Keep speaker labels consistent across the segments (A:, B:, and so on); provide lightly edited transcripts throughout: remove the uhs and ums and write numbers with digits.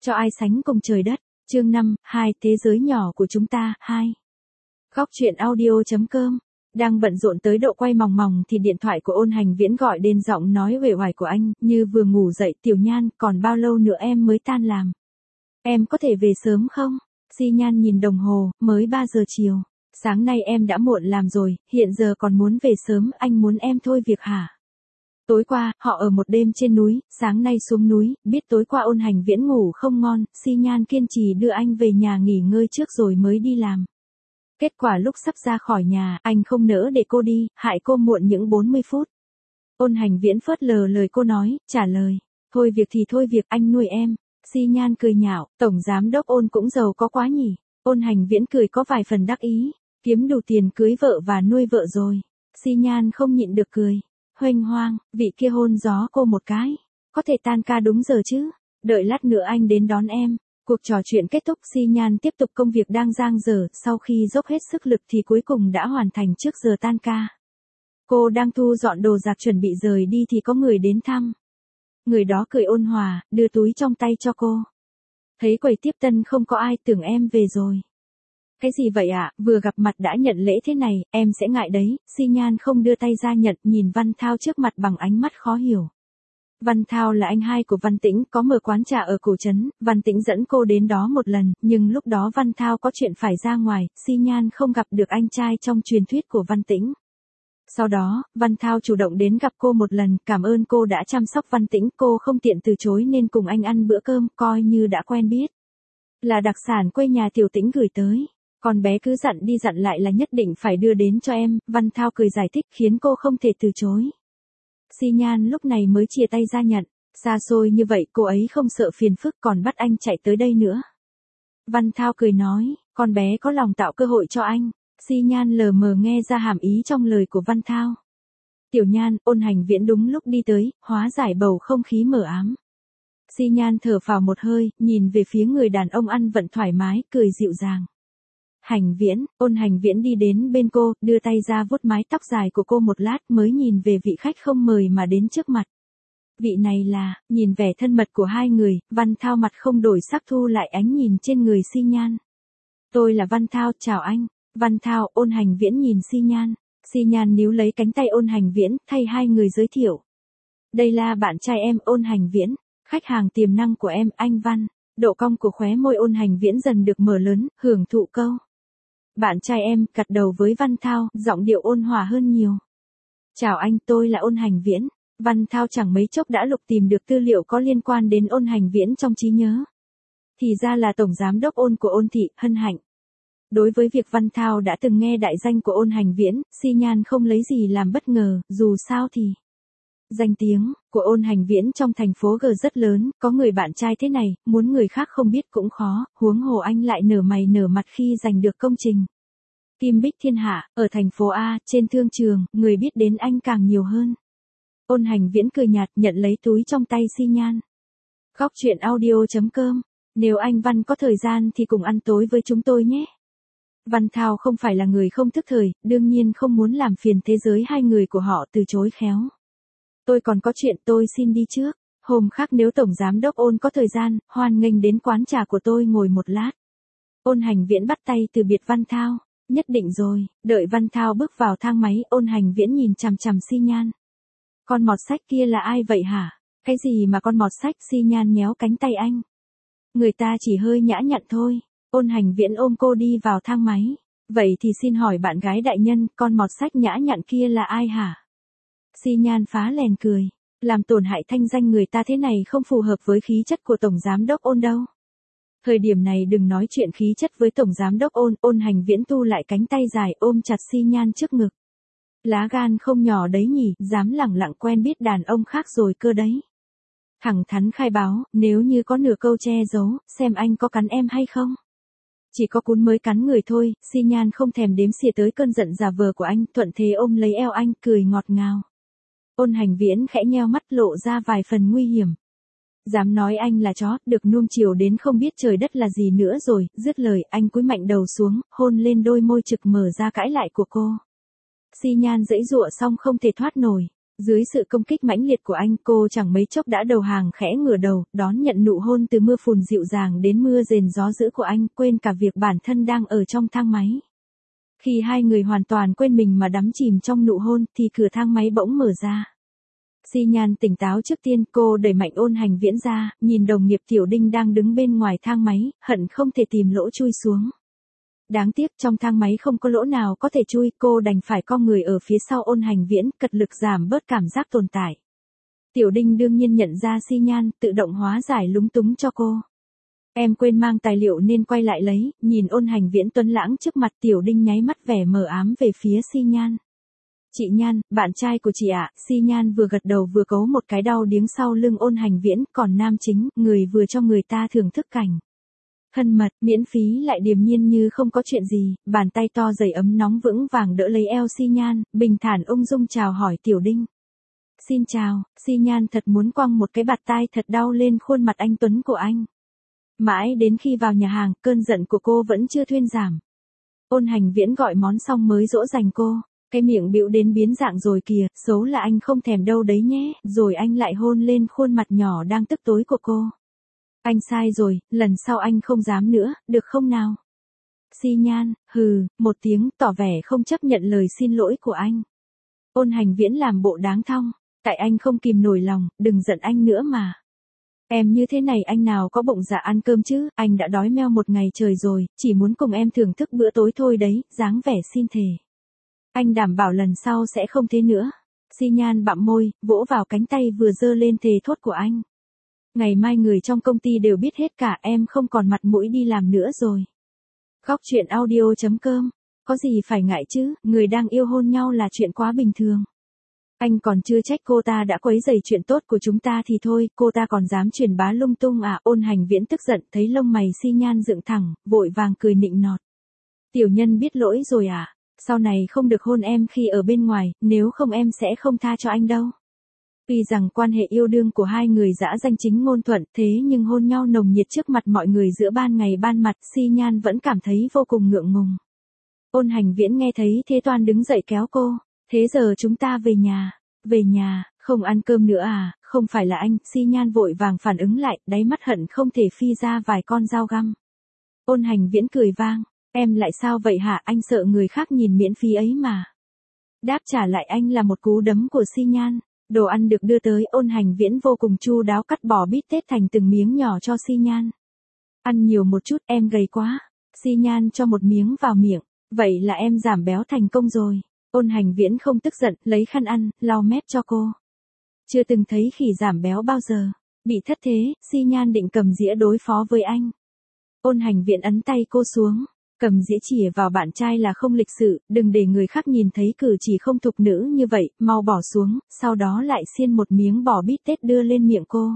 A: cho ai sánh cùng trời đất. Chương 5, thế giới nhỏ của chúng ta, 2. Góc truyện audio.com. Đang bận rộn tới độ quay mòng mòng thì điện thoại của Ôn Hành Viễn gọi đến, giọng nói uể oải của anh, như vừa ngủ dậy. Tiểu Nhan, còn bao lâu nữa em mới tan làm? Em có thể về sớm không? Xi Nhan nhìn đồng hồ, mới 3 giờ chiều. Sáng nay em đã muộn làm rồi, hiện giờ còn muốn về sớm, anh muốn em thôi việc hả? Tối qua, họ ở một đêm trên núi, sáng nay xuống núi, biết tối qua Ôn Hành Viễn ngủ không ngon, Xi Nhan kiên trì đưa anh về nhà nghỉ ngơi trước rồi mới đi làm. Kết quả lúc sắp ra khỏi nhà, anh không nỡ để cô đi, hại cô muộn những 40 phút. Ôn Hành Viễn phớt lờ lời cô nói, trả lời, thôi việc thì thôi việc, anh nuôi em. Xi Nhan cười nhạo, tổng giám đốc Ôn cũng giàu có quá nhỉ. Ôn Hành Viễn cười có vài phần đắc ý, kiếm đủ tiền cưới vợ và nuôi vợ rồi. Xi Nhan không nhịn được cười. Huênh hoang, vị kia hôn gió cô một cái. Có thể tan ca đúng giờ chứ? Đợi lát nữa anh đến đón em. Cuộc trò chuyện kết thúc, Xi Nhan tiếp tục công việc đang dang dở, sau khi dốc hết sức lực thì cuối cùng đã hoàn thành trước giờ tan ca. Cô đang thu dọn đồ đạc chuẩn bị rời đi thì có người đến thăm. Người đó cười ôn hòa, đưa túi trong tay cho cô. Thấy quầy tiếp tân không có ai, tưởng em về rồi. Cái gì vậy ạ, vừa gặp mặt đã nhận lễ thế này, em sẽ ngại đấy. Xi Nhan không đưa tay ra nhận, nhìn Văn Thao trước mặt bằng ánh mắt khó hiểu. Văn Thao là anh hai của Văn Tĩnh, có mở quán trà ở cổ trấn, Văn Tĩnh dẫn cô đến đó một lần, nhưng lúc đó Văn Thao có chuyện phải ra ngoài, Xi Nhan không gặp được anh trai trong truyền thuyết của Văn Tĩnh. Sau đó, Văn Thao chủ động đến gặp cô một lần, cảm ơn cô đã chăm sóc Văn Tĩnh, cô không tiện từ chối nên cùng anh ăn bữa cơm, coi như đã quen biết. Là đặc sản quê nhà Tiểu Tĩnh gửi tới. Con bé cứ dặn đi dặn lại là nhất định phải đưa đến cho em, Văn Thao cười giải thích khiến cô không thể từ chối. Xi Nhan lúc này mới chia tay ra nhận, xa xôi như vậy cô ấy không sợ phiền phức còn bắt anh chạy tới đây nữa. Văn Thao cười nói, con bé có lòng tạo cơ hội cho anh. Xi Nhan lờ mờ nghe ra hàm ý trong lời của Văn Thao. Tiểu Nhan, Ôn Hành Viễn đúng lúc đi tới, hóa giải bầu không khí mờ ám. Xi Nhan thở phào một hơi, nhìn về phía người đàn ông ăn vận thoải mái, cười dịu dàng. Hành Viễn, Ôn Hành Viễn đi đến bên cô, đưa tay ra vuốt mái tóc dài của cô một lát mới nhìn về vị khách không mời mà đến trước mặt. Vị này là, nhìn vẻ thân mật của hai người, Văn Thao mặt không đổi sắc thu lại ánh nhìn trên người Xi Nhan. Tôi là Văn Thao, chào anh. Văn Thao, Ôn Hành Viễn nhìn Xi Nhan. Xi Nhan níu lấy cánh tay Ôn Hành Viễn, thay hai người giới thiệu. Đây là bạn trai em, Ôn Hành Viễn, khách hàng tiềm năng của em, anh Văn. Độ cong của khóe môi Ôn Hành Viễn dần được mở lớn, hưởng thụ câu. Bạn trai em, gật đầu với Văn Thao, giọng điệu ôn hòa hơn nhiều. Chào anh, tôi là Ôn Hành Viễn. Văn Thao chẳng mấy chốc đã lục tìm được tư liệu có liên quan đến Ôn Hành Viễn trong trí nhớ. Thì ra là tổng giám đốc Ôn của Ôn thị, hân hạnh. Đối với việc Văn Thao đã từng nghe đại danh của Ôn Hành Viễn, Xi Nhan không lấy gì làm bất ngờ, dù sao thì danh tiếng của Ôn Hành Viễn trong thành phố G rất lớn, có người bạn trai thế này, muốn người khác không biết cũng khó, huống hồ anh lại nở mày nở mặt khi giành được công trình Kim Bích Thiên Hạ, ở thành phố A, trên thương trường, người biết đến anh càng nhiều hơn. Ôn Hành Viễn cười nhạt, nhận lấy túi trong tay Xi Nhan. Góc truyện audio.com, nếu anh Văn có thời gian thì cùng ăn tối với chúng tôi nhé. Văn Thao không phải là người không thức thời, đương nhiên không muốn làm phiền thế giới hai người của họ, từ chối khéo. Tôi còn có chuyện, tôi xin đi trước. Hôm khác nếu tổng giám đốc Ôn có thời gian, hoan nghênh đến quán trà của tôi ngồi một lát. Ôn Hành Viễn bắt tay từ biệt Văn Thao. Nhất định rồi. Đợi Văn Thao bước vào thang máy, Ôn Hành Viễn nhìn chằm chằm Xi Nhan. Con mọt sách kia là ai vậy hả? Cái gì mà con mọt sách? Xi Nhan nhéo cánh tay anh. Người ta chỉ hơi nhã nhặn thôi. Ôn Hành Viễn ôm cô đi vào thang máy. Vậy thì xin hỏi bạn gái đại nhân, con mọt sách nhã nhặn kia là ai hả? Xi Nhan phá lèn cười. Làm tổn hại thanh danh người ta thế này không phù hợp với khí chất của tổng giám đốc Ôn đâu. Thời điểm này đừng nói chuyện khí chất với tổng giám đốc Ôn. Ôn Hành Viễn thu lại cánh tay dài ôm chặt Xi Nhan trước ngực. Lá gan không nhỏ đấy nhỉ, dám lẳng lặng quen biết đàn ông khác rồi cơ đấy. Thẳng thắn khai báo, nếu như có nửa câu che giấu, xem anh có cắn em hay không. Chỉ có cún mới cắn người thôi. Xi Nhan không thèm đếm xỉa tới cơn giận giả vờ của anh, thuận thế ôm lấy eo anh, cười ngọt ngào. Ôn Hành Viễn khẽ nheo mắt, lộ ra vài phần nguy hiểm. Dám nói anh là chó, được nuông chiều đến không biết trời đất là gì nữa rồi. Dứt lời, anh cúi mạnh đầu xuống, hôn lên đôi môi trực mở ra cãi lại của cô. Xi Nhan giãy giụa xong không thể thoát nổi. Dưới sự công kích mãnh liệt của anh, cô chẳng mấy chốc đã đầu hàng khẽ ngửa đầu, đón nhận nụ hôn từ mưa phùn dịu dàng đến mưa rền gió dữ của anh, quên cả việc bản thân đang ở trong thang máy. Khi hai người hoàn toàn quên mình mà đắm chìm trong nụ hôn, thì cửa thang máy bỗng mở ra. Xi Nhan tỉnh táo trước tiên, cô đẩy mạnh Ôn Hành Viễn ra, nhìn đồng nghiệp Tiểu Đinh đang đứng bên ngoài thang máy, hận không thể tìm lỗ chui xuống. Đáng tiếc trong thang máy không có lỗ nào có thể chui, cô đành phải co người ở phía sau Ôn Hành Viễn, cật lực giảm bớt cảm giác tồn tại. Tiểu Đinh đương nhiên nhận ra Xi Nhan, tự động hóa giải lúng túng cho cô. Em quên mang tài liệu nên quay lại lấy, nhìn Ôn Hành Viễn tuấn lãng trước mặt, Tiểu Đinh nháy mắt vẻ mờ ám về phía Xi Nhan. Chị Nhan, bạn trai của chị ạ. Xi Nhan vừa gật đầu vừa cấu một cái đau điếng sau lưng Ôn Hành Viễn, còn nam chính, người vừa cho người ta thưởng thức cảnh thân mật, miễn phí lại điềm nhiên như không có chuyện gì, bàn tay to dày ấm nóng vững vàng đỡ lấy eo Xi Nhan, bình thản ung dung chào hỏi Tiểu Đinh. Xin chào. Xi Nhan thật muốn quăng một cái bạt tai thật đau lên khuôn mặt anh tuấn của anh. Mãi đến khi vào nhà hàng, cơn giận của cô vẫn chưa thuyên giảm. Ôn Hành Viễn gọi món xong mới dỗ dành cô. Cái miệng bĩu đến biến dạng rồi kìa, xấu là anh không thèm đâu đấy nhé, rồi anh lại hôn lên khuôn mặt nhỏ đang tức tối của cô. Anh sai rồi, lần sau anh không dám nữa, được không nào? Xi Nhan, hừ, một tiếng, tỏ vẻ không chấp nhận lời xin lỗi của anh. Ôn Hành Viễn làm bộ đáng thong, tại anh không kìm nổi lòng, đừng giận anh nữa mà. Em như thế này anh nào có bụng dạ ăn cơm chứ, anh đã đói meo một ngày trời rồi, chỉ muốn cùng em thưởng thức bữa tối thôi đấy, dáng vẻ xin thề. Anh đảm bảo lần sau sẽ không thế nữa. Xi Nhan bặm môi, vỗ vào cánh tay vừa giơ lên thề thốt của anh. Ngày mai người trong công ty đều biết hết cả, em không còn mặt mũi đi làm nữa rồi. Góc truyện audio.com. Có gì phải ngại chứ, người đang yêu hôn nhau là chuyện quá bình thường. Anh còn chưa trách cô ta đã quấy rầy chuyện tốt của chúng ta thì thôi, cô ta còn dám truyền bá lung tung à? Ôn Hành Viễn tức giận, thấy lông mày Xi Nhan dựng thẳng, vội vàng cười nịnh nọt. Tiểu nhân biết lỗi rồi à? Sau này không được hôn em khi ở bên ngoài, nếu không em sẽ không tha cho anh đâu. Tuy rằng quan hệ yêu đương của hai người dã danh chính ngôn thuận, thế nhưng hôn nhau nồng nhiệt trước mặt mọi người giữa ban ngày ban mặt, Xi Nhan vẫn cảm thấy vô cùng ngượng ngùng. Ôn Hành Viễn nghe thấy thế toan đứng dậy kéo cô. Thế giờ chúng ta về nhà. Về nhà, không ăn cơm nữa à? Không phải là anh. Xi Nhan vội vàng phản ứng lại, đáy mắt hận không thể phi ra vài con dao găm. Ôn Hành Viễn cười vang. Em lại sao vậy hả? Anh sợ người khác nhìn miễn phí ấy mà. Đáp trả lại anh là một cú đấm của Xi Nhan. Đồ ăn được đưa tới, Ôn Hành Viễn vô cùng chu đáo cắt bò bít tết thành từng miếng nhỏ cho Xi Nhan. Ăn nhiều một chút, em gầy quá. Xi Nhan cho một miếng vào miệng. Vậy là em giảm béo thành công rồi. Ôn Hành Viễn không tức giận, lấy khăn ăn, lau mép cho cô. Chưa từng thấy khỉ giảm béo bao giờ. Bị thất thế, Xi Nhan định cầm dĩa đối phó với anh. Ôn Hành Viễn ấn tay cô xuống. Cầm dĩa chìa vào bạn trai là không lịch sự, đừng để người khác nhìn thấy cử chỉ không thục nữ như vậy, mau bỏ xuống, sau đó lại xiên một miếng bò bít tết đưa lên miệng cô.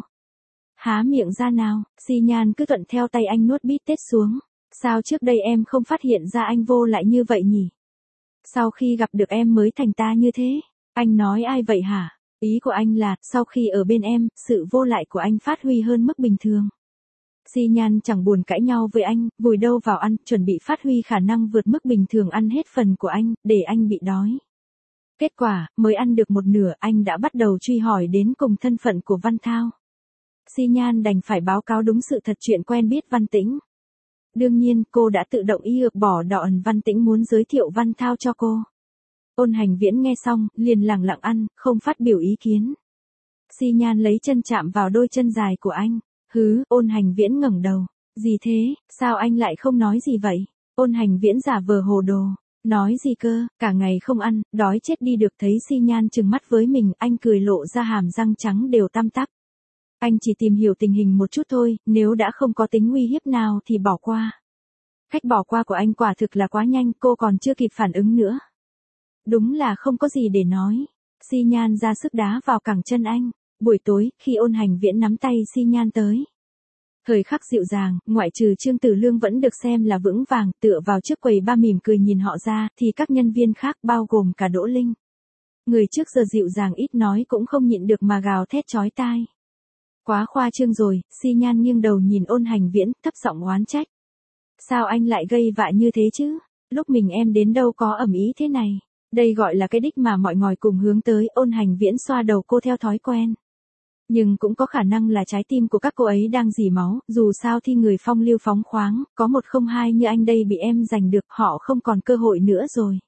A: Há miệng ra nào, Xi Nhan cứ thuận theo tay anh nuốt bít tết xuống. Sao trước đây em không phát hiện ra anh vô lại như vậy nhỉ? Sau khi gặp được em mới thành ta như thế. Anh nói ai vậy hả? Ý của anh là, sau khi ở bên em, sự vô lại của anh phát huy hơn mức bình thường. Xi Nhan chẳng buồn cãi nhau với anh, vùi đâu vào ăn, chuẩn bị phát huy khả năng vượt mức bình thường ăn hết phần của anh, để anh bị đói. Kết quả, mới ăn được một nửa, anh đã bắt đầu truy hỏi đến cùng thân phận của Văn Thao. Xi Nhan đành phải báo cáo đúng sự thật chuyện quen biết Văn Tĩnh. Đương nhiên, cô đã tự động y ược bỏ đòn Văn Tĩnh muốn giới thiệu Văn Thao cho cô. Ôn Hành Viễn nghe xong, liền lẳng lặng ăn, không phát biểu ý kiến. Xi Nhan lấy chân chạm vào đôi chân dài của anh. Hứ, Ôn Hành Viễn ngẩng đầu. Gì thế, sao anh lại không nói gì vậy? Ôn Hành Viễn giả vờ hồ đồ. Nói gì cơ, cả ngày không ăn, đói chết đi được. Thấy Xi Nhan trừng mắt với mình, anh cười lộ ra hàm răng trắng đều tăm tắp. Anh chỉ tìm hiểu tình hình một chút thôi, nếu đã không có tính nguy hiếp nào thì bỏ qua. Cách bỏ qua của anh quả thực là quá nhanh, cô còn chưa kịp phản ứng nữa. Đúng là không có gì để nói. Xi Nhan ra sức đá vào cẳng chân anh. Buổi tối, khi Ôn Hành Viễn nắm tay Xi Nhan tới. Thời khắc dịu dàng, ngoại trừ Trương Tử Lương vẫn được xem là vững vàng, tựa vào trước quầy ba mỉm cười nhìn họ ra, thì các nhân viên khác bao gồm cả Đỗ Linh. Người trước giờ dịu dàng ít nói cũng không nhịn được mà gào thét chói tai. Quá khoa trương rồi. Xi Nhan nghiêng đầu nhìn Ôn Hành Viễn, thấp giọng oán trách. Sao anh lại gây vạ như thế chứ? Lúc mình em đến đâu có ầm ĩ thế này. Đây gọi là cái đích mà mọi ngòi cùng hướng tới. Ôn Hành Viễn xoa đầu cô theo thói quen. Nhưng cũng có khả năng là trái tim của các cô ấy đang rỉ máu, dù sao thì người phong lưu phóng khoáng, có 102 như anh đây bị em giành được, họ không còn cơ hội nữa rồi.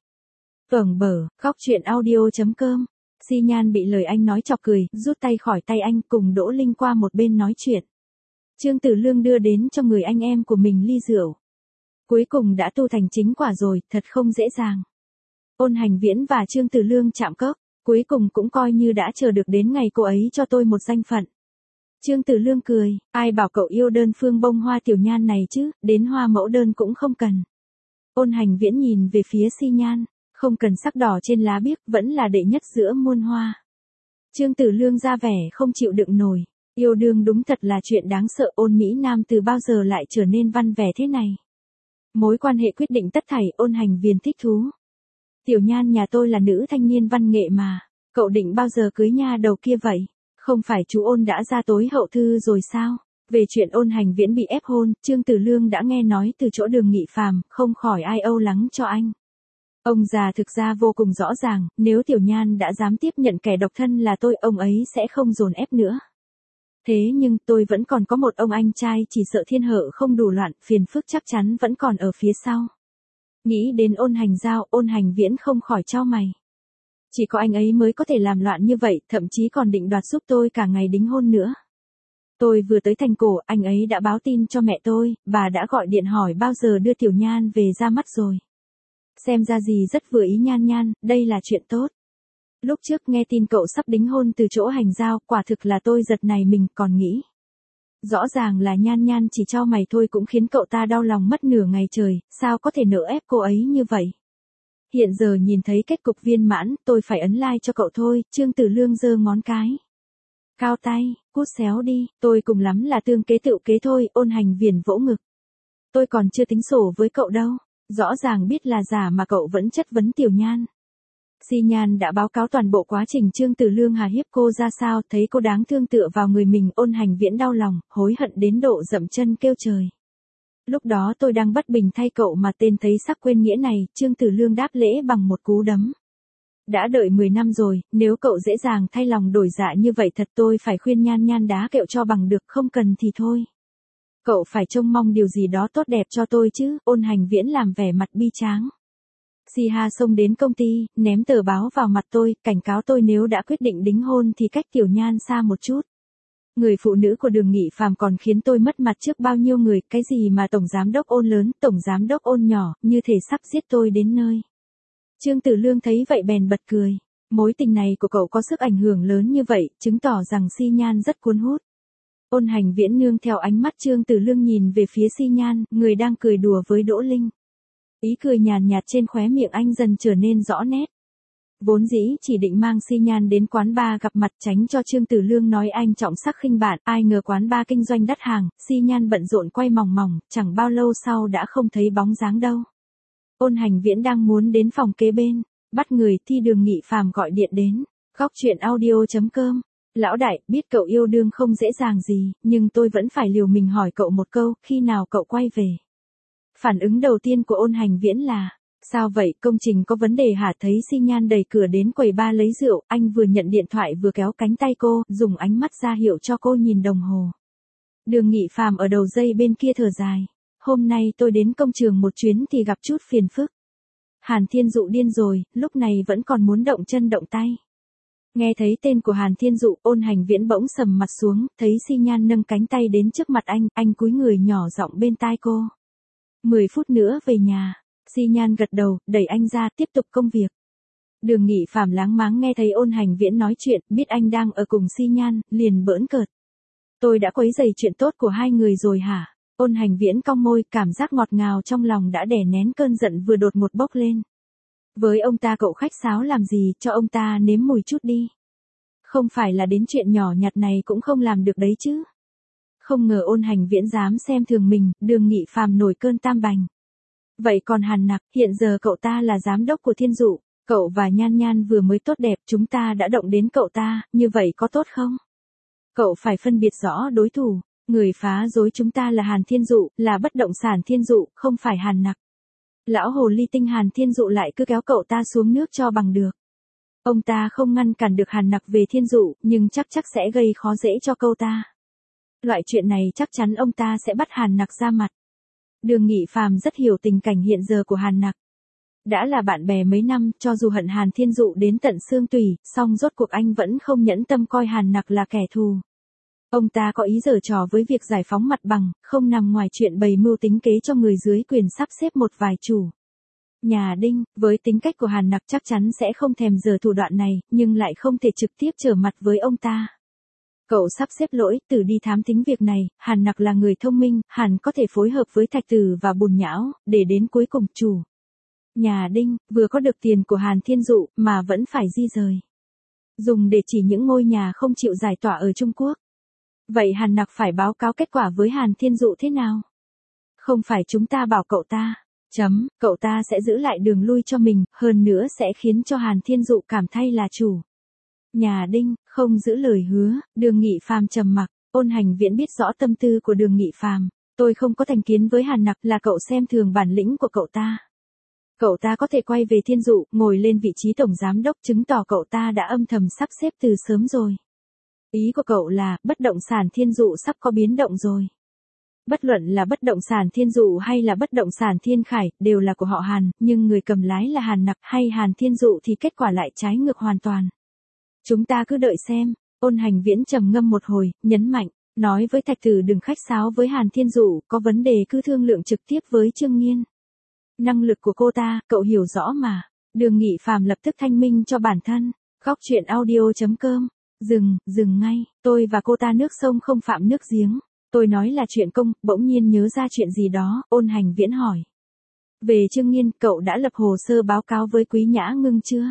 A: Khóc chuyện audio.com. Xi Nhan bị lời anh nói chọc cười, rút tay khỏi tay anh cùng Đỗ Linh qua một bên nói chuyện. Trương Tử Lương đưa đến cho người anh em của mình ly rượu. Cuối cùng đã tu thành chính quả rồi, thật không dễ dàng. Ôn Hành Viễn và Trương Tử Lương chạm cốc, cuối cùng cũng coi như đã chờ được đến ngày cô ấy cho tôi một danh phận. Trương Tử Lương cười, ai bảo cậu yêu đơn phương bông hoa tiểu nhan này chứ, đến hoa mẫu đơn cũng không cần. Ôn Hành Viễn nhìn về phía Xi Nhan, không cần sắc đỏ trên lá biếc, vẫn là đệ nhất giữa muôn hoa. Trương Tử Lương ra vẻ không chịu đựng nổi, yêu đương đúng thật là chuyện đáng sợ, Ôn Mỹ Nam từ bao giờ lại trở nên văn vẻ thế này. Mối quan hệ quyết định tất thảy, Ôn Hành Viễn thích thú. Tiểu Nhan nhà tôi là nữ thanh niên văn nghệ mà, cậu định bao giờ cưới nha đầu kia vậy? Không phải chú Ôn đã ra tối hậu thư rồi sao? Về chuyện Ôn Hành Viễn bị ép hôn, Trương Tử Lương đã nghe nói từ chỗ Đường Nghị Phàm, không khỏi ai âu lắng cho anh. Ông già thực ra vô cùng rõ ràng, nếu Tiểu Nhan đã dám tiếp nhận kẻ độc thân là tôi, ông ấy sẽ không dồn ép nữa. Thế nhưng tôi vẫn còn có một ông anh trai, chỉ sợ thiên hợ không đủ loạn, phiền phức chắc chắn vẫn còn ở phía sau. Nghĩ đến Ôn Hành Giao, Ôn Hành Viễn không khỏi chau mày. Chỉ có anh ấy mới có thể làm loạn như vậy, thậm chí còn định đoạt giúp tôi cả ngày đính hôn nữa. Tôi vừa tới thành cổ, anh ấy đã báo tin cho mẹ tôi, bà đã gọi điện hỏi bao giờ đưa Tiểu Nhan về ra mắt rồi. Xem ra gì rất vừa ý Nhan Nhan, đây là chuyện tốt. Lúc trước nghe tin cậu sắp đính hôn từ chỗ Hành Giao, quả thực là tôi giật nảy mình, còn nghĩ. Rõ ràng là Nhan Nhan chỉ cho mày thôi cũng khiến cậu ta đau lòng mất nửa ngày trời, sao có thể nỡ ép cô ấy như vậy. Hiện giờ nhìn thấy kết cục viên mãn, tôi phải ấn like cho cậu thôi. Trương Tử Lương giơ ngón cái. Cao tay, cút xéo đi, tôi cùng lắm là tương kế tựu kế thôi. Ôn Hành Viễn vỗ ngực. Tôi còn chưa tính sổ với cậu đâu, rõ ràng biết là giả mà cậu vẫn chất vấn Tiểu Nhan. Xi Nhan đã báo cáo toàn bộ quá trình Trương Tử Lương hà hiếp cô ra sao, thấy cô đáng thương tựa vào người mình. Ôn Hành Viễn đau lòng, hối hận đến độ dậm chân kêu trời. Lúc đó tôi đang bất bình thay cậu mà tên thấy sắc quên nghĩa này. Trương Tử Lương đáp lễ bằng một cú đấm. Đã đợi 10 năm rồi, nếu cậu dễ dàng thay lòng đổi dạ như vậy thật tôi phải khuyên Nhan Nhan đá kẹo cho bằng được, không cần thì thôi. Cậu phải trông mong điều gì đó tốt đẹp cho tôi chứ. Ôn Hành Viễn làm vẻ mặt bi tráng. Si Ha xông đến công ty, ném tờ báo vào mặt tôi, cảnh cáo tôi nếu đã quyết định đính hôn thì cách Tiểu Nhan xa một chút. Người phụ nữ của Đường Nghị Phàm còn khiến tôi mất mặt trước bao nhiêu người, cái gì mà tổng giám đốc Ôn lớn, tổng giám đốc Ôn nhỏ, như thể sắp giết tôi đến nơi. Trương Tử Lương thấy vậy bèn bật cười. Mối tình này của cậu có sức ảnh hưởng lớn như vậy, chứng tỏ rằng Si Nhan rất cuốn hút. Ôn Hành Viễn nương theo ánh mắt Trương Tử Lương nhìn về phía Si Nhan, người đang cười đùa với Đỗ Linh. Ý cười nhàn nhạt trên khóe miệng anh dần trở nên rõ nét. Vốn dĩ chỉ định mang Si Nhan đến quán bar gặp mặt tránh cho Trương Tử Lương nói anh trọng sắc khinh bạn, ai ngờ quán bar kinh doanh đắt hàng, Si Nhan bận rộn quay mòng mòng, chẳng bao lâu sau đã không thấy bóng dáng đâu. Ôn Hành Viễn đang muốn đến phòng kế bên, bắt người thì Đường Nghị Phàm gọi điện đến. Khóc chuyện audio.com. Lão đại, biết cậu yêu đương không dễ dàng gì, nhưng tôi vẫn phải liều mình hỏi cậu một câu, khi nào cậu quay về? Phản ứng đầu tiên của Ôn Hành Viễn là, sao vậy, công trình có vấn đề hả? Thấy Si Nhan đẩy cửa đến quầy bar lấy rượu, anh vừa nhận điện thoại vừa kéo cánh tay cô, dùng ánh mắt ra hiệu cho cô nhìn đồng hồ. Đường Nghị Phàm ở đầu dây bên kia thở dài. Hôm nay tôi đến công trường một chuyến thì gặp chút phiền phức. Hàn Thiên Dụ điên rồi, lúc này vẫn còn muốn động chân động tay. Nghe thấy tên của Hàn Thiên Dụ, Ôn Hành Viễn bỗng sầm mặt xuống, thấy Si Nhan nâng cánh tay đến trước mặt anh cúi người nhỏ giọng bên tai cô. 10 phút nữa về nhà. Si Nhan gật đầu, đẩy anh ra, tiếp tục công việc. Đường Nghị Phàm láng máng nghe thấy Ôn Hành Viễn nói chuyện, biết anh đang ở cùng Si Nhan, liền bỡn cợt. Tôi đã quấy rầy chuyện tốt của hai người rồi hả? Ôn Hành Viễn cong môi, cảm giác ngọt ngào trong lòng đã đè nén cơn giận vừa đột ngột bốc lên. Với ông ta cậu khách sáo làm gì, cho ông ta nếm mùi chút đi. Không phải là đến chuyện nhỏ nhặt này cũng không làm được đấy chứ. Không ngờ Ôn Hành Viễn dám xem thường mình, Đường Nghị Phàm nổi cơn tam bành. Vậy còn Hàn Nặc, hiện giờ cậu ta là giám đốc của Thiên Dụ, cậu và Nhan Nhan vừa mới tốt đẹp, chúng ta đã động đến cậu ta, như vậy có tốt không? Cậu phải phân biệt rõ đối thủ, người phá rối chúng ta là Hàn Thiên Dụ, là bất động sản Thiên Dụ, không phải Hàn Nặc. Lão hồ ly tinh Hàn Thiên Dụ lại cứ kéo cậu ta xuống nước cho bằng được. Ông ta không ngăn cản được Hàn Nặc về Thiên Dụ, nhưng chắc sẽ gây khó dễ cho cậu ta. Loại chuyện này chắc chắn ông ta sẽ bắt Hàn Nặc ra mặt. Đường Nghị Phàm rất hiểu tình cảnh hiện giờ của Hàn Nặc. Đã là bạn bè mấy năm, cho dù hận Hàn Thiên Dụ đến tận xương tủy, song rốt cuộc anh vẫn không nhẫn tâm coi Hàn Nặc là kẻ thù. Ông ta có ý giở trò với việc giải phóng mặt bằng, không nằm ngoài chuyện bày mưu tính kế cho người dưới quyền sắp xếp một vài chủ nhà Đinh. Với tính cách của Hàn Nặc chắc chắn sẽ không thèm giở thủ đoạn này, nhưng lại không thể trực tiếp trở mặt với ông ta. Cậu sắp xếp lỗi Tử đi thám tính việc này, Hàn Nặc là người thông minh, hẳn có thể phối hợp với Thạch Tử và Bùn Nhão, để đến cuối cùng chủ nhà Đinh vừa có được tiền của Hàn Thiên Dụ mà vẫn phải di rời, dùng để chỉ những ngôi nhà không chịu giải tỏa ở Trung Quốc. Vậy Hàn Nặc phải báo cáo kết quả với Hàn Thiên Dụ thế nào? Không phải chúng ta bảo cậu ta, cậu ta sẽ giữ lại đường lui cho mình, hơn nữa sẽ khiến cho Hàn Thiên Dụ cảm thấy là chủ nhà Đinh, không giữ lời hứa. Đường Nghị Phàm trầm mặc. Ôn Hành Viễn biết rõ tâm tư của Đường Nghị Phàm. Tôi không có thành kiến với Hàn Nặc, là cậu xem thường bản lĩnh của cậu ta. Cậu ta có thể quay về Thiên Dụ, ngồi lên vị trí tổng giám đốc, chứng tỏ cậu ta đã âm thầm sắp xếp từ sớm rồi. Ý của cậu là, bất động sản Thiên Dụ sắp có biến động rồi. Bất luận là bất động sản Thiên Dụ hay là bất động sản Thiên Khải, đều là của họ Hàn, nhưng người cầm lái là Hàn Nặc hay Hàn Thiên Dụ thì kết quả lại trái ngược hoàn toàn. Chúng ta cứ đợi xem. Ôn Hành Viễn trầm ngâm một hồi, nhấn mạnh, nói với Thạch Tử đừng khách sáo với Hàn Thiên Dụ, có vấn đề cứ thương lượng trực tiếp với Trương Nghiên. Năng lực của cô ta, cậu hiểu rõ mà. Đường Nghị Phàm lập tức thanh minh cho bản thân. Góc truyện audio.com. Dừng ngay, tôi và cô ta nước sông không phạm nước giếng. Tôi nói là chuyện công, bỗng nhiên nhớ ra chuyện gì đó. Ôn Hành Viễn hỏi. Về Trương Nghiên, cậu đã lập hồ sơ báo cáo với Quý Nhã Ngưng chưa?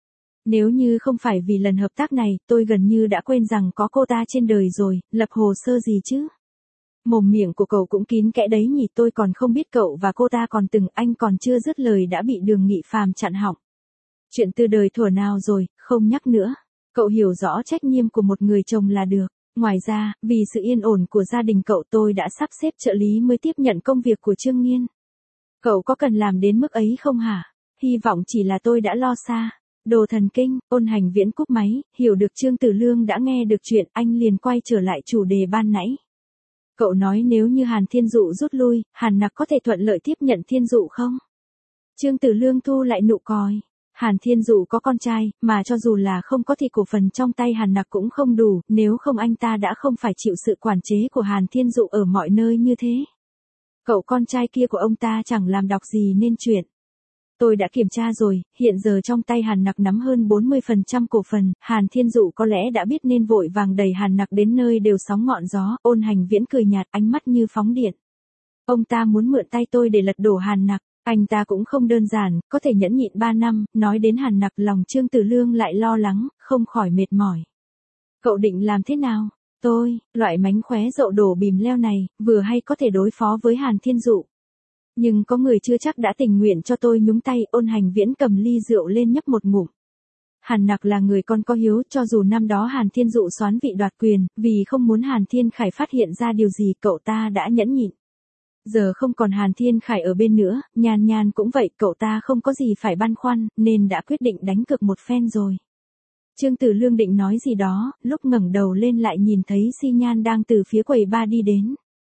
A: Nếu như không phải vì lần hợp tác này, tôi gần như đã quên rằng có cô ta trên đời rồi, lập hồ sơ gì chứ? Mồm miệng của cậu cũng kín kẽ đấy nhỉ, tôi còn không biết cậu và cô ta còn từng, anh còn chưa dứt lời đã bị Đường Nghị Phàm chặn họng. Chuyện từ đời thuở nào rồi, không nhắc nữa. Cậu hiểu rõ trách nhiệm của một người chồng là được. Ngoài ra, vì sự yên ổn của gia đình cậu, tôi đã sắp xếp trợ lý mới tiếp nhận công việc của Trương Nghiên. Cậu có cần làm đến mức ấy không hả? Hy vọng chỉ là tôi đã lo xa. Đồ thần kinh. Ôn Hành Viễn cúp máy, hiểu được Trương Tử Lương đã nghe được chuyện, anh liền quay trở lại chủ đề ban nãy. Cậu nói nếu như Hàn Thiên Dụ rút lui, Hàn Nặc có thể thuận lợi tiếp nhận Thiên Dụ không? Trương Tử Lương thu lại nụ còi. Hàn Thiên Dụ có con trai, mà cho dù là không có thì cổ phần trong tay Hàn Nặc cũng không đủ, nếu không anh ta đã không phải chịu sự quản chế của Hàn Thiên Dụ ở mọi nơi như thế. Cậu con trai kia của ông ta chẳng làm đọc gì nên chuyện. Tôi đã kiểm tra rồi, hiện giờ trong tay Hàn Nặc nắm hơn 40% cổ phần, Hàn Thiên Dụ có lẽ đã biết nên vội vàng đẩy Hàn Nặc đến nơi đều sóng ngọn gió. Ôn Hành Viễn cười nhạt, ánh mắt như phóng điện. Ông ta muốn mượn tay tôi để lật đổ Hàn Nặc, anh ta cũng không đơn giản, có thể nhẫn nhịn 3 năm, nói đến Hàn Nặc lòng Trương Tử Lương lại lo lắng, không khỏi mệt mỏi. Cậu định làm thế nào? Loại mánh khóe dậu đổ bìm leo này, vừa hay có thể đối phó với Hàn Thiên Dụ. Nhưng có người chưa chắc đã tình nguyện cho tôi nhúng tay. Ôn Hành Viễn cầm ly rượu lên nhấp một ngụm. Hàn Nặc là người con có hiếu, cho dù năm đó Hàn Thiên Dụ soán vị đoạt quyền, vì không muốn Hàn Thiên Khải phát hiện ra điều gì, cậu ta đã nhẫn nhịn. Giờ không còn Hàn Thiên Khải ở bên nữa, Nhan cũng vậy, cậu ta không có gì phải băn khoăn, nên đã quyết định đánh cược một phen rồi. Trương Tử Lương định nói gì đó, lúc ngẩng đầu lên lại nhìn thấy Si Nhan đang từ phía quầy bar đi đến.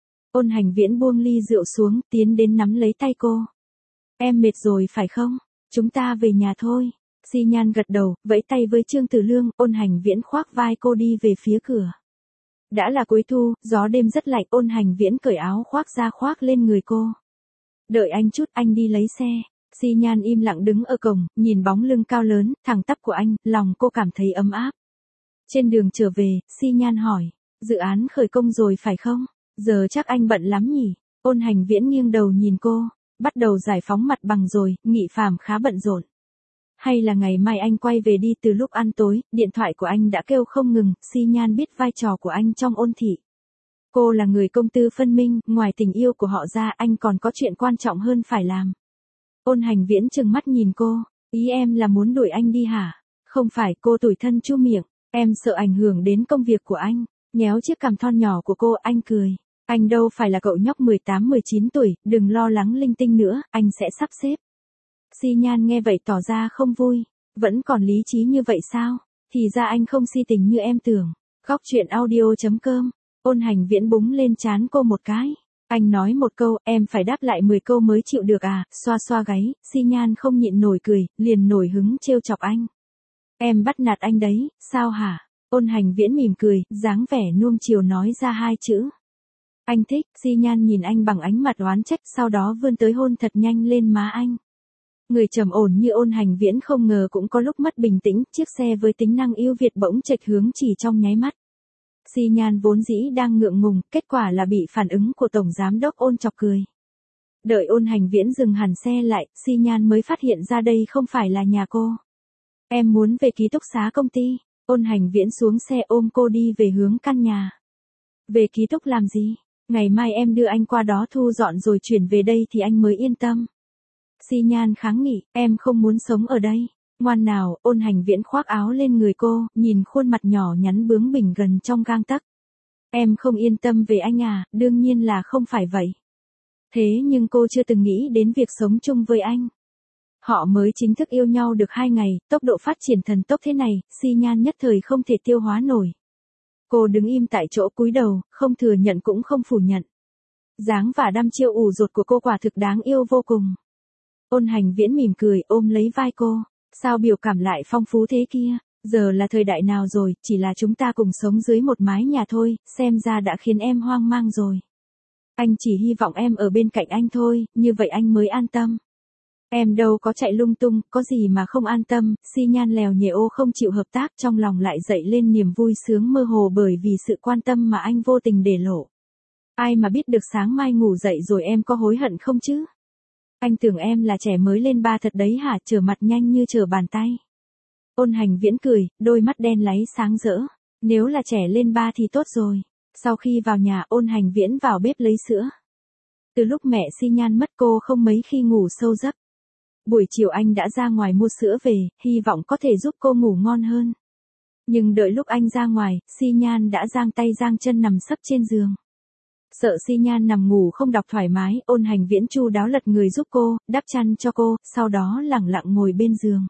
A: Ôn Hành Viễn buông ly rượu xuống, tiến đến nắm lấy tay cô. Em mệt rồi phải không? Chúng ta về nhà thôi. Si Nhan gật đầu, vẫy tay với Trương Tử Lương. Ôn Hành Viễn khoác vai cô đi về phía cửa. Đã là cuối thu, gió đêm rất lạnh. Ôn Hành Viễn cởi áo khoác ra khoác lên người cô. Đợi anh chút, anh đi lấy xe. Si Nhan im lặng đứng ở cổng, nhìn bóng lưng cao lớn, thẳng tắp của anh, lòng cô cảm thấy ấm áp. Trên đường trở về, Si Nhan hỏi, dự án khởi công rồi phải không? Giờ chắc anh bận lắm nhỉ? Ôn Hành Viễn nghiêng đầu nhìn cô, bắt đầu giải phóng mặt bằng rồi. Nghị Phàm khá bận rộn. Hay là ngày mai anh quay về đi? Từ lúc ăn tối, điện thoại của anh đã kêu không ngừng. Si Nhan biết vai trò của anh trong Ôn thị. Cô là người công tư phân minh, ngoài tình yêu của họ ra anh còn có chuyện quan trọng hơn phải làm. Ôn Hành Viễn trừng mắt nhìn cô, ý em là muốn đuổi anh đi hả? Không phải. Cô tủi thân chu miệng, em sợ ảnh hưởng đến công việc của anh. Nhéo chiếc cằm thon nhỏ của cô, anh cười. Anh đâu phải là cậu nhóc 18-19 tuổi, đừng lo lắng linh tinh nữa, anh sẽ sắp xếp. Xi Nhan nghe vậy tỏ ra không vui. Vẫn còn lý trí như vậy sao? Thì ra anh không si tình như em tưởng. Góc chuyện audio.com. Ôn Hành Viễn búng lên trán cô một cái. Anh nói một câu, em phải đáp lại 10 câu mới chịu được à? Xoa xoa gáy, Xi Nhan không nhịn nổi cười, liền nổi hứng trêu chọc anh. Em bắt nạt anh đấy, sao hả? Ôn Hành Viễn mỉm cười, dáng vẻ nuông chiều nói ra 2 chữ. Anh thích. Xi Nhan nhìn anh bằng ánh mặt oán trách, sau đó vươn tới hôn thật nhanh lên má anh. Người trầm ổn như Ôn Hành Viễn không ngờ cũng có lúc mất bình tĩnh, chiếc xe với tính năng ưu việt bỗng chệch hướng chỉ trong nháy mắt. Xi Nhan vốn dĩ đang ngượng ngùng, kết quả là bị phản ứng của Tổng Giám đốc Ôn chọc cười. Đợi Ôn Hành Viễn dừng hẳn xe lại, Xi Nhan mới phát hiện ra đây không phải là nhà cô. Em muốn về ký túc xá công ty. Ôn Hành Viễn xuống xe ôm cô đi về hướng căn nhà. Về ký túc làm gì? Ngày mai em đưa anh qua đó thu dọn rồi chuyển về đây thì anh mới yên tâm. Xi Nhan kháng nghị, em không muốn sống ở đây. Ngoan nào. Ôn Hành Viễn khoác áo lên người cô, nhìn khuôn mặt nhỏ nhắn bướng bỉnh gần trong gang tấc. Em không yên tâm về anh à? Đương nhiên là không phải vậy. Thế nhưng cô chưa từng nghĩ đến việc sống chung với anh. Họ mới chính thức yêu nhau được 2 ngày, tốc độ phát triển thần tốc thế này, Xi Nhan nhất thời không thể tiêu hóa nổi. Cô đứng im tại chỗ cúi đầu, không thừa nhận cũng không phủ nhận. Dáng và đăm chiêu ủ rột của cô quả thực đáng yêu vô cùng. Ôn Hành Viễn mỉm cười ôm lấy vai cô. Sao biểu cảm lại phong phú thế kia? Giờ là thời đại nào rồi, chỉ là chúng ta cùng sống dưới một mái nhà thôi, xem ra đã khiến em hoang mang rồi. Anh chỉ hy vọng em ở bên cạnh anh thôi, như vậy anh mới an tâm. Em đâu có chạy lung tung, có gì mà không an tâm. Xi Nhan lèo nhèo không chịu hợp tác, trong lòng lại dậy lên niềm vui sướng mơ hồ bởi vì sự quan tâm mà anh vô tình để lộ. Ai mà biết được sáng mai ngủ dậy rồi em có hối hận không chứ? Anh tưởng em là trẻ mới lên 3 thật đấy hả? Trở mặt nhanh như trở bàn tay. Ôn Hành Viễn cười, đôi mắt đen láy sáng rỡ. Nếu là trẻ lên 3 thì tốt rồi. Sau khi vào nhà, Ôn Hành Viễn vào bếp lấy sữa. Từ lúc mẹ Xi Nhan mất cô không mấy khi ngủ sâu giấc. Buổi chiều anh đã ra ngoài mua sữa về, hy vọng có thể giúp cô ngủ ngon hơn. Nhưng đợi lúc anh ra ngoài, Xi Nhan đã giang tay giang chân nằm sấp trên giường. Sợ Xi Nhan nằm ngủ không đọc thoải mái, Ôn Hành Viễn chu đáo lật người giúp cô, đắp chăn cho cô, sau đó lẳng lặng ngồi bên giường.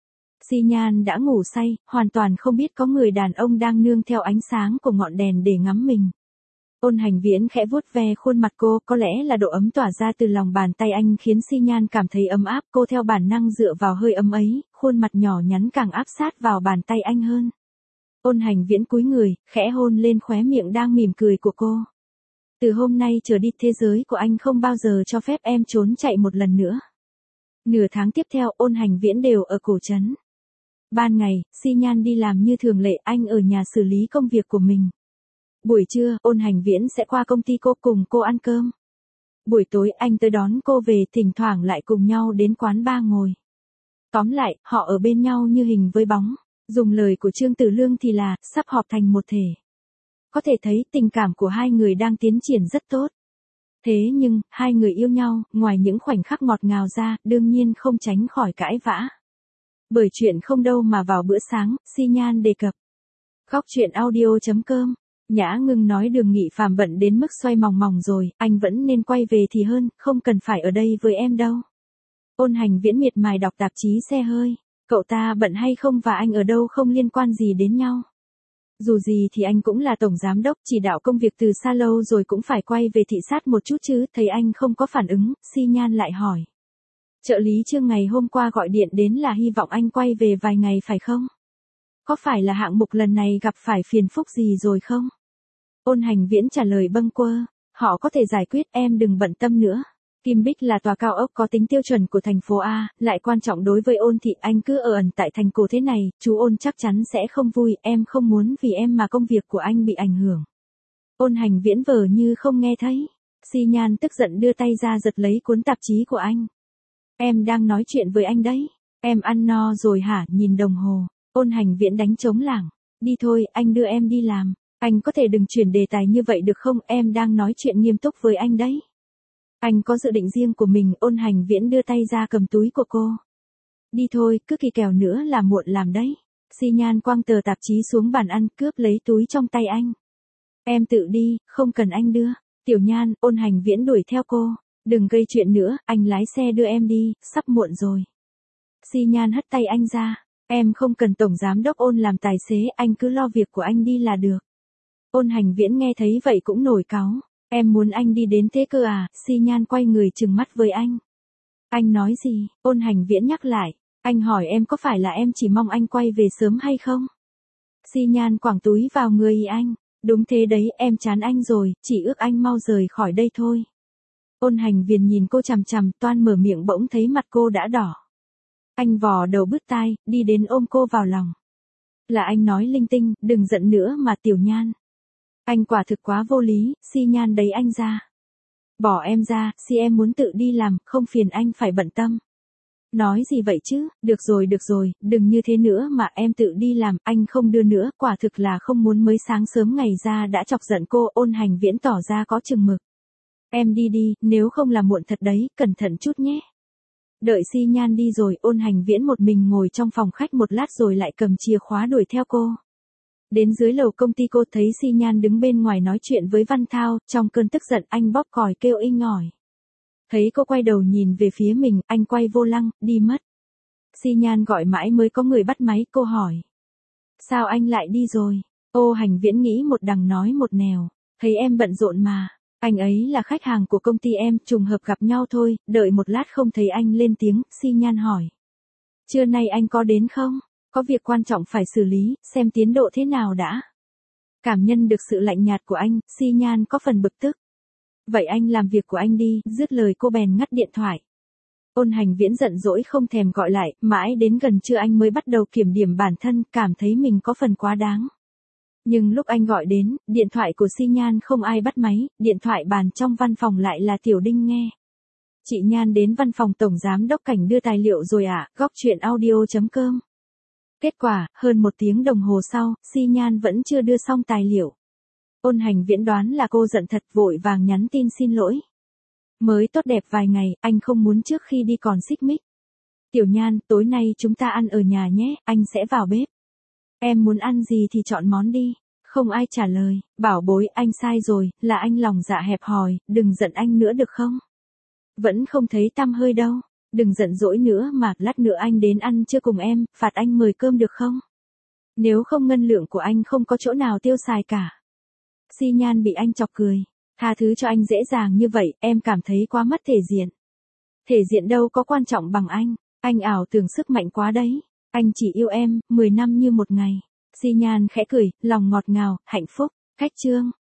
A: Xi Nhan đã ngủ say, hoàn toàn không biết có người đàn ông đang nương theo ánh sáng của ngọn đèn để ngắm mình. Ôn Hành Viễn khẽ vuốt ve khuôn mặt cô, có lẽ là độ ấm tỏa ra từ lòng bàn tay anh khiến Xi Nhan cảm thấy ấm áp, cô theo bản năng dựa vào hơi ấm ấy, khuôn mặt nhỏ nhắn càng áp sát vào bàn tay anh hơn. Ôn Hành Viễn cúi người, khẽ hôn lên khóe miệng đang mỉm cười của cô. Từ hôm nay trở đi thế giới của anh không bao giờ cho phép em trốn chạy một lần nữa. Nửa tháng tiếp theo Ôn Hành Viễn đều ở cổ trấn. Ban ngày, Xi Nhan đi làm như thường lệ, anh ở nhà xử lý công việc của mình. Buổi trưa, Ôn Hành Viễn sẽ qua công ty cô cùng cô ăn cơm. Buổi tối anh tới đón cô về, thỉnh thoảng lại cùng nhau đến quán bar ngồi. Tóm lại, họ ở bên nhau như hình với bóng. Dùng lời của Trương Tử Lương thì là, sắp hợp thành một thể. Có thể thấy tình cảm của hai người đang tiến triển rất tốt. Thế nhưng, hai người yêu nhau, ngoài những khoảnh khắc ngọt ngào ra, đương nhiên không tránh khỏi cãi vã. Bởi chuyện không đâu mà vào bữa sáng, Xi Nhan đề cập. Góc chuyện audio.com. Nhã Ngưng nói Đường Nghị Phàm bận đến mức xoay mòng mòng rồi, anh vẫn nên quay về thì hơn, không cần phải ở đây với em đâu. Ôn Hành Viễn miệt mài đọc tạp chí xe hơi. Cậu ta bận hay không và anh ở đâu không liên quan gì đến nhau. Dù gì thì anh cũng là tổng giám đốc, chỉ đạo công việc từ xa lâu rồi cũng phải quay về thị sát một chút chứ. Thấy anh không có phản ứng, Xi Nhan lại hỏi. Trợ lý Trương ngày hôm qua gọi điện đến là hy vọng anh quay về vài ngày phải không? Có phải là hạng mục lần này gặp phải phiền phức gì rồi không? Ôn Hành Viễn trả lời bâng quơ. Họ có thể giải quyết, em đừng bận tâm nữa. Kim Bích là tòa cao ốc có tính tiêu chuẩn của thành phố A, lại quan trọng đối với Ôn thị, anh cứ ở ẩn tại thành cổ thế này, chú Ôn chắc chắn sẽ không vui, em không muốn vì em mà công việc của anh bị ảnh hưởng. Ôn Hành Viễn vờ như không nghe thấy. Xi Nhan tức giận đưa tay ra giật lấy cuốn tạp chí của anh. Em đang nói chuyện với anh đấy. Em ăn no rồi hả? Nhìn đồng hồ. Ôn Hành Viễn đánh trống lảng. Đi thôi, anh đưa em đi làm. Anh có thể đừng chuyển đề tài như vậy được không? Em đang nói chuyện nghiêm túc với anh đấy. Anh có dự định riêng của mình. Ôn Hành Viễn đưa tay ra cầm túi của cô. Đi thôi, cứ kỳ kèo nữa là muộn làm đấy. Xi Nhan quăng tờ tạp chí xuống bàn ăn, cướp lấy túi trong tay anh. Em tự đi, không cần anh đưa. Tiểu Nhan, Ôn Hành Viễn đuổi theo cô. Đừng gây chuyện nữa, anh lái xe đưa em đi, sắp muộn rồi. Si Nhan hất tay anh ra. Em không cần Tổng Giám đốc Ôn làm tài xế, anh cứ lo việc của anh đi là được. Ôn Hành Viễn nghe thấy vậy cũng nổi cáu. Em muốn anh đi đến thế cơ à? Si Nhan quay người trừng mắt với anh. Anh nói gì? Ôn Hành Viễn nhắc lại. Anh hỏi em có phải là em chỉ mong anh quay về sớm hay không? Si Nhan quẳng túi vào người anh. Đúng thế đấy, em chán anh rồi, chỉ ước anh mau rời khỏi đây thôi. Ôn Hành Viễn nhìn cô chằm chằm, toan mở miệng bỗng thấy mặt cô đã đỏ. Anh vò đầu bứt tai, đi đến ôm cô vào lòng. Là anh nói linh tinh, đừng giận nữa mà Tiểu Nhan. Anh quả thực quá vô lý. Si Nhan đẩy anh ra. Bỏ em ra, Si em muốn tự đi làm, không phiền anh phải bận tâm. Nói gì vậy chứ, được rồi, đừng như thế nữa mà em tự đi làm, anh không đưa nữa, quả thực là không muốn mới sáng sớm ngày ra đã chọc giận cô. Ôn Hành Viễn tỏ ra có chừng mực. Em đi đi, nếu không là muộn thật đấy, cẩn thận chút nhé. Đợi Si Nhan đi rồi, Ôn Hành Viễn một mình ngồi trong phòng khách một lát rồi lại cầm chìa khóa đuổi theo cô. Đến dưới lầu công ty cô thấy Si Nhan đứng bên ngoài nói chuyện với Văn Thao, trong cơn tức giận anh bóp còi kêu inh ỏi. Thấy cô quay đầu nhìn về phía mình, anh quay vô lăng, đi mất. Si Nhan gọi mãi mới có người bắt máy, cô hỏi. Sao anh lại đi rồi? Ô Hành Viễn nghĩ một đằng nói một nẻo, thấy em bận rộn mà. Anh ấy là khách hàng của công ty em, trùng hợp gặp nhau thôi, đợi một lát không thấy anh lên tiếng. Si Nhan hỏi. Trưa nay anh có đến không? Có việc quan trọng phải xử lý, xem tiến độ thế nào đã. Cảm nhận được sự lạnh nhạt của anh, Si Nhan có phần bực tức. Vậy anh làm việc của anh đi, dứt lời cô bèn ngắt điện thoại. Ôn Hành Viễn giận dỗi không thèm gọi lại, mãi đến gần trưa anh mới bắt đầu kiểm điểm bản thân, cảm thấy mình có phần quá đáng. Nhưng lúc anh gọi đến, điện thoại của Si Nhan không ai bắt máy, điện thoại bàn trong văn phòng lại là Tiểu Đinh nghe. Chị Nhan đến văn phòng Tổng Giám đốc Cảnh đưa tài liệu rồi ạ, góc chuyện audio.com. Kết quả, hơn 1 tiếng đồng hồ sau, Si Nhan vẫn chưa đưa xong tài liệu. Ôn Hành Viễn đoán là cô giận thật, vội vàng nhắn tin xin lỗi. Mới tốt đẹp vài ngày, anh không muốn trước khi đi còn xích mích. Tiểu Nhan, tối nay chúng ta ăn ở nhà nhé, anh sẽ vào bếp. Em muốn ăn gì thì chọn món đi. Không ai trả lời. Bảo bối, anh sai rồi, là anh lòng dạ hẹp hòi, đừng giận anh nữa được không? Vẫn không thấy tăm hơi đâu. Đừng giận dỗi nữa mà, lát nữa anh đến ăn trưa cùng em, phạt anh mời cơm được không? Nếu không ngân lượng của anh không có chỗ nào tiêu xài cả. Si Nhan bị anh chọc cười. Tha thứ cho anh dễ dàng như vậy, em cảm thấy quá mất thể diện. Thể diện đâu có quan trọng bằng anh ảo tưởng sức mạnh quá đấy. Anh chỉ yêu em, 10 năm như một ngày. Si Nhan khẽ cười, lòng ngọt ngào, hạnh phúc. Khách chương.